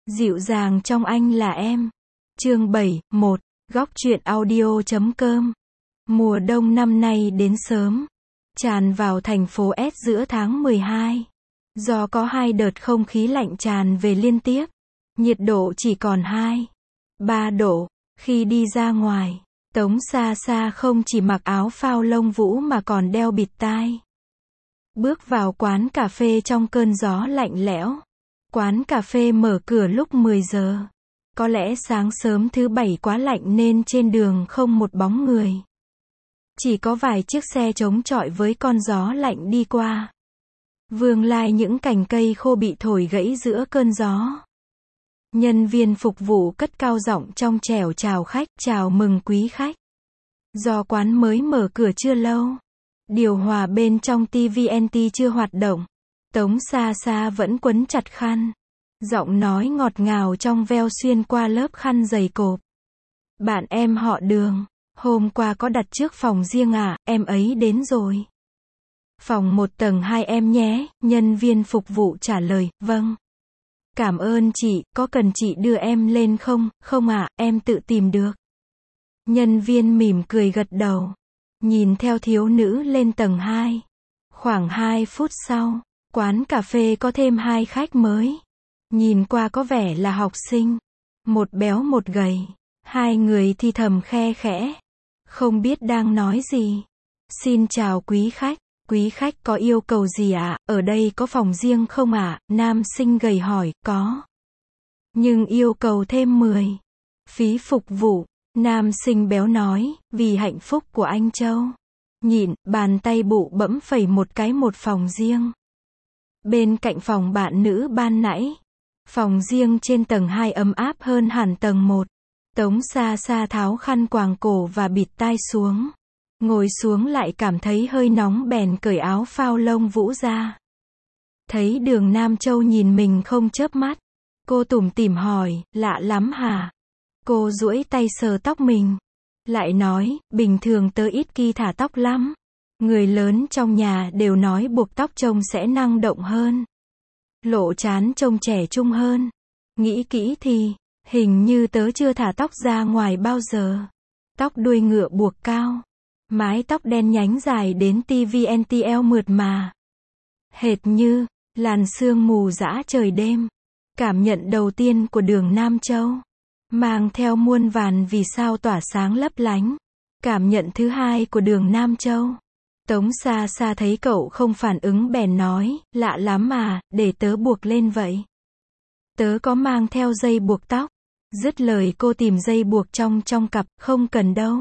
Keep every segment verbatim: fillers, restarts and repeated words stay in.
Dịu dàng trong anh là em. Chương bảy, một, góc truyện audio chấm com. Mùa đông năm nay đến sớm, tràn vào thành phố S giữa tháng mười hai. Do có hai đợt không khí lạnh tràn về liên tiếp, nhiệt độ chỉ còn hai, ba độ. Khi đi ra ngoài, Tống Sa Sa không chỉ mặc áo phao lông vũ mà còn đeo bịt tai. Bước vào quán cà phê trong cơn gió lạnh lẽo. Quán cà phê mở cửa lúc mười giờ. Có lẽ sáng sớm thứ bảy quá lạnh nên trên đường không một bóng người. Chỉ có vài chiếc xe chống chọi với con gió lạnh đi qua. Vương lai những cành cây khô bị thổi gãy giữa cơn gió. Nhân viên phục vụ cất cao giọng trong trẻo chào khách, chào mừng quý khách. Do quán mới mở cửa chưa lâu, điều hòa bên trong ti vi en tê chưa hoạt động, Tống Sa Sa vẫn quấn chặt khăn. Giọng nói ngọt ngào trong veo xuyên qua lớp khăn dày cộp. Bạn em họ Đường, hôm qua có đặt trước phòng riêng à, em ấy đến rồi. Phòng một tầng hai em nhé, nhân viên phục vụ trả lời, vâng. Cảm ơn chị, có cần chị đưa em lên không? Không ạ, à, em tự tìm được. Nhân viên mỉm cười gật đầu, nhìn theo thiếu nữ lên tầng hai. Khoảng hai phút sau, quán cà phê có thêm hai khách mới. Nhìn qua có vẻ là học sinh. Một béo một gầy. Hai người thì thầm khe khẽ. Không biết đang nói gì. Xin chào quý khách. Quý khách có yêu cầu gì ạ? À? Ở đây có phòng riêng không ạ? À? Nam sinh gầy hỏi, có. Nhưng yêu cầu thêm mười phí phục vụ. Nam sinh béo nói, vì hạnh phúc của anh Châu. Nhịn, bàn tay bụ bẫm phẩy một cái một phòng riêng. Bên cạnh phòng bạn nữ ban nãy. Phòng riêng trên tầng hai ấm áp hơn hẳn tầng một. Tống Sa Sa tháo khăn quàng cổ và bịt tai xuống. Ngồi xuống lại cảm thấy hơi nóng bèn cởi áo phao lông vũ ra. Thấy Đường Nam Châu nhìn mình không chớp mắt. Cô tủm tỉm hỏi, lạ lắm hả? Cô duỗi tay sờ tóc mình. Lại nói, bình thường tớ ít khi thả tóc lắm. Người lớn trong nhà đều nói buộc tóc trông sẽ năng động hơn. Lộ trán trông trẻ trung hơn. Nghĩ kỹ thì, hình như tớ chưa thả tóc ra ngoài bao giờ. Tóc đuôi ngựa buộc cao. Mái tóc đen nhánh dài đến ti vi en tê eo mượt mà. Hệt như, làn sương mù dã trời đêm. Cảm nhận đầu tiên của Đường Nam Châu. Mang theo muôn vàn vì sao tỏa sáng lấp lánh. Cảm nhận thứ hai của Đường Nam Châu. Tống Sa Sa thấy cậu không phản ứng bèn nói, lạ lắm mà, để tớ buộc lên vậy. Tớ có mang theo dây buộc tóc. Dứt lời cô tìm dây buộc trong trong cặp, không cần đâu.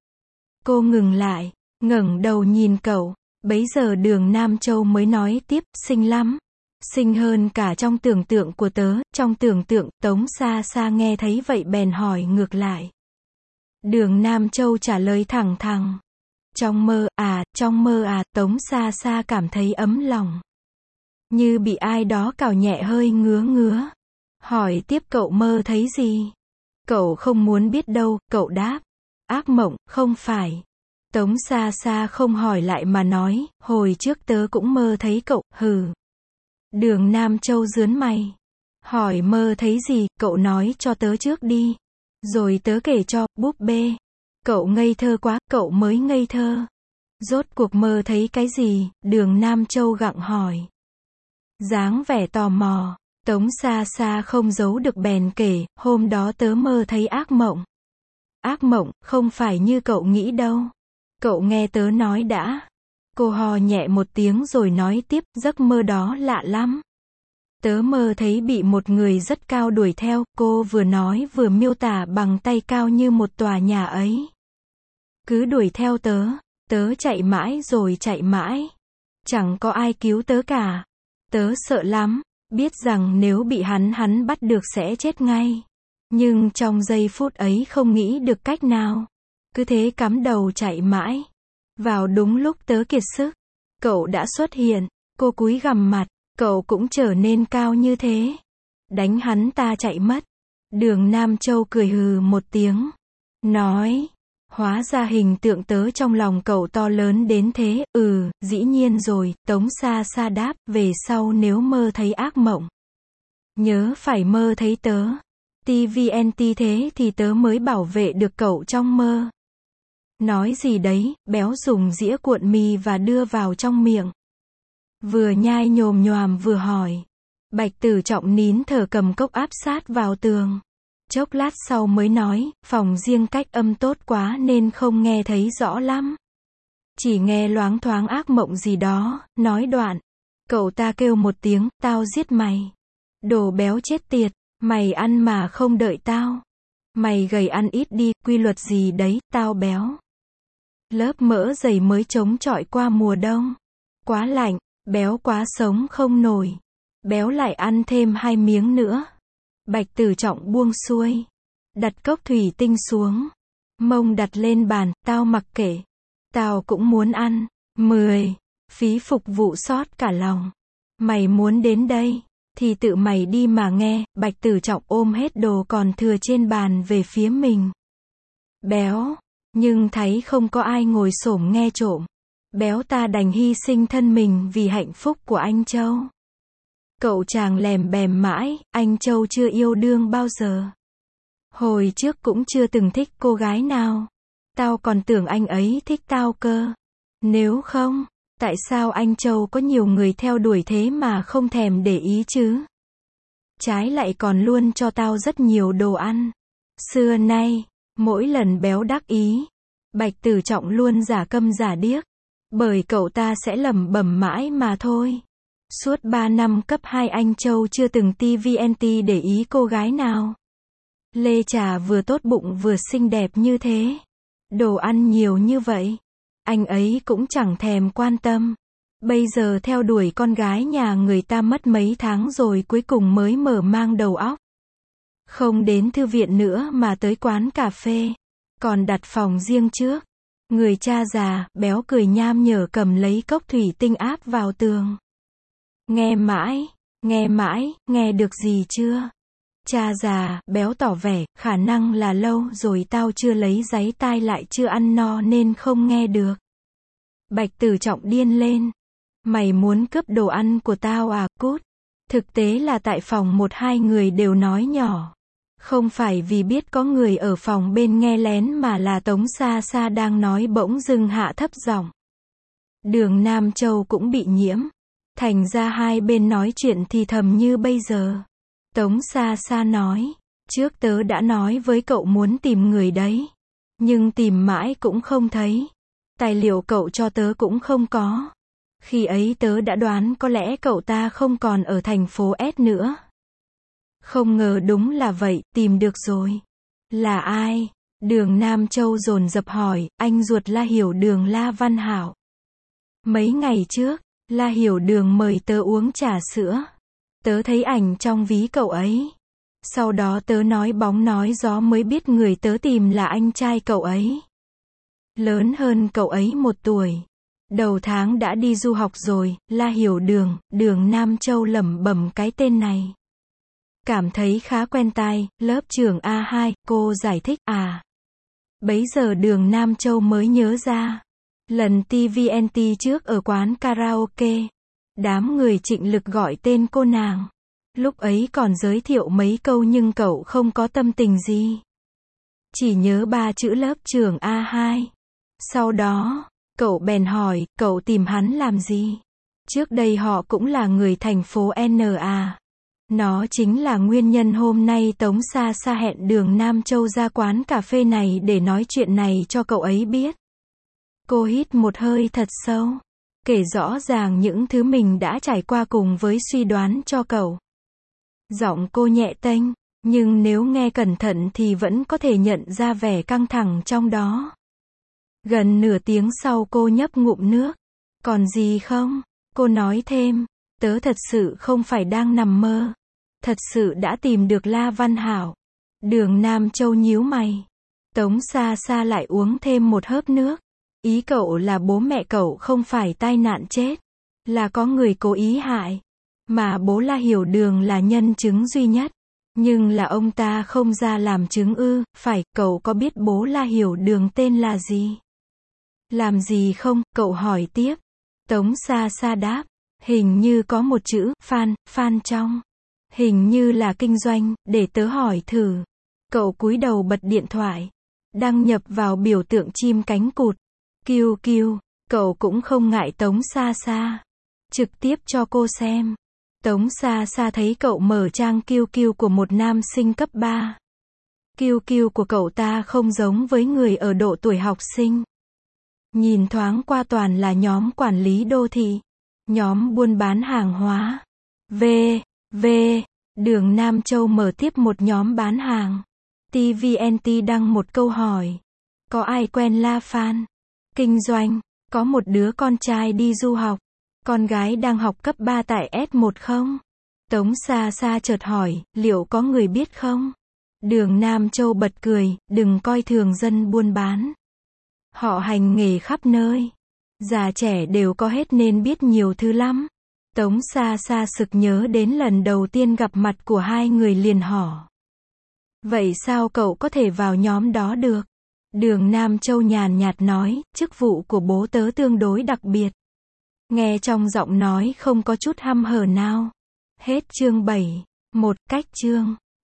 Cô ngừng lại, ngẩng đầu nhìn cậu, bấy giờ Đường Nam Châu mới nói tiếp, xinh lắm. Xinh hơn cả trong tưởng tượng của tớ, trong tưởng tượng, Tống Sa Sa nghe thấy vậy bèn hỏi ngược lại. Đường Nam Châu trả lời thẳng thắn. Trong mơ, à, trong mơ à, Tống Sa Sa cảm thấy ấm lòng. Như bị ai đó cào nhẹ hơi ngứa ngứa. Hỏi tiếp cậu mơ thấy gì? Cậu không muốn biết đâu, cậu đáp. Ác mộng, không phải. Tống Sa Sa không hỏi lại mà nói, hồi trước tớ cũng mơ thấy cậu, hừ. Đường Nam Châu rướn mày. Hỏi mơ thấy gì, cậu nói cho tớ trước đi. Rồi tớ kể cho, búp bê. Cậu ngây thơ quá, cậu mới ngây thơ. Rốt cuộc mơ thấy cái gì? Đường Nam Châu gặng hỏi. Dáng vẻ tò mò, Tống Sa Sa không giấu được bèn kể, hôm đó tớ mơ thấy ác mộng. Ác mộng, không phải như cậu nghĩ đâu. Cậu nghe tớ nói đã. Cô hò nhẹ một tiếng rồi nói tiếp, giấc mơ đó lạ lắm. Tớ mơ thấy bị một người rất cao đuổi theo, cô vừa nói vừa miêu tả bằng tay cao như một tòa nhà ấy. Cứ đuổi theo tớ, tớ chạy mãi rồi chạy mãi. Chẳng có ai cứu tớ cả. Tớ sợ lắm, biết rằng nếu bị hắn hắn bắt được sẽ chết ngay. Nhưng trong giây phút ấy không nghĩ được cách nào. Cứ thế cắm đầu chạy mãi. Vào đúng lúc tớ kiệt sức, cậu đã xuất hiện. Cô cúi gằm mặt, cậu cũng trở nên cao như thế. Đánh hắn ta chạy mất. Đường Nam Châu cười hừ một tiếng. Nói, hóa ra hình tượng tớ trong lòng cậu to lớn đến thế. Ừ, dĩ nhiên rồi, Tống Sa Sa đáp, về sau nếu mơ thấy ác mộng. Nhớ phải mơ thấy tớ. tê vê en tê thế thì tớ mới bảo vệ được cậu trong mơ. Nói gì đấy, béo dùng dĩa cuộn mì và đưa vào trong miệng. Vừa nhai nhồm nhoàm vừa hỏi. Bạch Tử Trọng nín thở cầm cốc áp sát vào tường. Chốc lát sau mới nói, phòng riêng cách âm tốt quá nên không nghe thấy rõ lắm. Chỉ nghe loáng thoáng ác mộng gì đó, nói đoạn. Cậu ta kêu một tiếng, tao giết mày. Đồ béo chết tiệt, mày ăn mà không đợi tao. Mày gầy ăn ít đi, quy luật gì đấy, tao béo. Lớp mỡ dày mới chống chọi qua mùa đông. Quá lạnh, béo quá sống không nổi. Béo lại ăn thêm hai miếng nữa. Bạch Tử Trọng buông xuôi. Đặt cốc thủy tinh xuống. Mông đặt lên bàn, tao mặc kệ. Tao cũng muốn ăn. mười. Phí phục vụ sót cả lòng. Mày muốn đến đây, thì tự mày đi mà nghe. Bạch Tử Trọng ôm hết đồ còn thừa trên bàn về phía mình. Béo. Nhưng thấy không có ai ngồi xổm nghe trộm. Béo ta đành hy sinh thân mình vì hạnh phúc của anh Châu. Cậu chàng lèm bèm mãi, anh Châu chưa yêu đương bao giờ. Hồi trước cũng chưa từng thích cô gái nào. Tao còn tưởng anh ấy thích tao cơ. Nếu không, tại sao anh Châu có nhiều người theo đuổi thế mà không thèm để ý chứ? Trái lại còn luôn cho tao rất nhiều đồ ăn. Xưa nay, mỗi lần béo đắc ý, Bạch Tử Trọng luôn giả câm giả điếc. Bởi cậu ta sẽ lẩm bẩm mãi mà thôi. Suốt ba năm cấp hai anh Châu chưa từng tê vê en tê để ý cô gái nào. Lê Trà vừa tốt bụng vừa xinh đẹp như thế. Đồ ăn nhiều như vậy. Anh ấy cũng chẳng thèm quan tâm. Bây giờ theo đuổi con gái nhà người ta mất mấy tháng rồi cuối cùng mới mở mang đầu óc. Không đến thư viện nữa mà tới quán cà phê. Còn đặt phòng riêng trước. Người cha già, béo cười nham nhở cầm lấy cốc thủy tinh áp vào tường. Nghe mãi, nghe mãi, nghe được gì chưa? Cha già, béo tỏ vẻ, khả năng là lâu rồi tao chưa lấy giấy tai lại chưa ăn no nên không nghe được. Bạch Tử Trọng điên lên. Mày muốn cướp đồ ăn của tao à, cút. Thực tế là tại phòng một hai người đều nói nhỏ. Không phải vì biết có người ở phòng bên nghe lén mà là Tống Sa Sa đang nói bỗng dưng hạ thấp giọng. Đường Nam Châu cũng bị nhiễm. Thành ra hai bên nói chuyện thì thầm như bây giờ. Tống Sa Sa nói. Trước tớ đã nói với cậu muốn tìm người đấy. Nhưng tìm mãi cũng không thấy. Tài liệu cậu cho tớ cũng không có. Khi ấy tớ đã đoán có lẽ cậu ta không còn ở thành phố S nữa. Không ngờ đúng là vậy, tìm được rồi. Là ai? Đường Nam Châu dồn dập hỏi, anh ruột La Hiểu Đường La Văn Hảo. Mấy ngày trước, La Hiểu Đường mời tớ uống trà sữa. Tớ thấy ảnh trong ví cậu ấy. Sau đó tớ nói bóng nói gió mới biết người tớ tìm là anh trai cậu ấy. Lớn hơn cậu ấy một tuổi. Đầu tháng đã đi du học rồi. La Hiểu Đường, Đường Nam Châu lẩm bẩm cái tên này. Cảm thấy khá quen tai, lớp trường A hai, cô giải thích, à. Bấy giờ Đường Nam Châu mới nhớ ra. Lần tê vê en tê trước ở quán karaoke. Đám người Trịnh Lực gọi tên cô nàng. Lúc ấy còn giới thiệu mấy câu nhưng cậu không có tâm tình gì. Chỉ nhớ ba chữ lớp trường A hai. Sau đó, cậu bèn hỏi, cậu tìm hắn làm gì? Trước đây họ cũng là người thành phố N à. Nó chính là nguyên nhân hôm nay Tống Sa Sa hẹn Đường Nam Châu ra quán cà phê này để nói chuyện này cho cậu ấy biết. Cô hít một hơi thật sâu. Kể rõ ràng những thứ mình đã trải qua cùng với suy đoán cho cậu. Giọng cô nhẹ tênh, nhưng nếu nghe cẩn thận thì vẫn có thể nhận ra vẻ căng thẳng trong đó. Gần nửa tiếng sau cô nhấp ngụm nước. Còn gì không? Cô nói thêm. Tớ thật sự không phải đang nằm mơ. Thật sự đã tìm được La Văn Hảo. Đường Nam Châu nhíu mày. Tống Sa Sa lại uống thêm một hớp nước. Ý cậu là bố mẹ cậu không phải tai nạn chết. Là có người cố ý hại. Mà bố La Hiểu Đường là nhân chứng duy nhất. Nhưng là ông ta không ra làm chứng ư, phải, cậu có biết bố La Hiểu Đường tên là gì? Làm gì không, cậu hỏi tiếp. Tống Sa Sa đáp. Hình như có một chữ, Phan, Phan trong. Hình như là kinh doanh, để tớ hỏi thử. Cậu cúi đầu bật điện thoại. Đăng nhập vào biểu tượng chim cánh cụt. Kiêu kiêu, cậu cũng không ngại Tống Sa Sa. Trực tiếp cho cô xem. Tống Sa Sa thấy cậu mở trang kiêu kiêu của một nam sinh cấp ba. Kiêu kiêu của cậu ta không giống với người ở độ tuổi học sinh. Nhìn thoáng qua toàn là nhóm quản lý đô thị. Nhóm buôn bán hàng hóa. V, V, Đường Nam Châu mở tiếp một nhóm bán hàng. tê vê en tê đăng một câu hỏi. Có ai quen La Phan? Kinh doanh, có một đứa con trai đi du học. Con gái đang học cấp ba tại S một không? Tống Sa Sa chợt hỏi, liệu có người biết không? Đường Nam Châu bật cười, đừng coi thường dân buôn bán. Họ hành nghề khắp nơi. Già trẻ đều có hết nên biết nhiều thứ lắm. Tống Sa Sa sực nhớ đến lần đầu tiên gặp mặt của hai người liền hỏi. Vậy sao cậu có thể vào nhóm đó được? Đường Nam Châu nhàn nhạt nói, chức vụ của bố tớ tương đối đặc biệt. Nghe trong giọng nói không có chút hăm hở nào. Hết chương bảy. Một cách chương.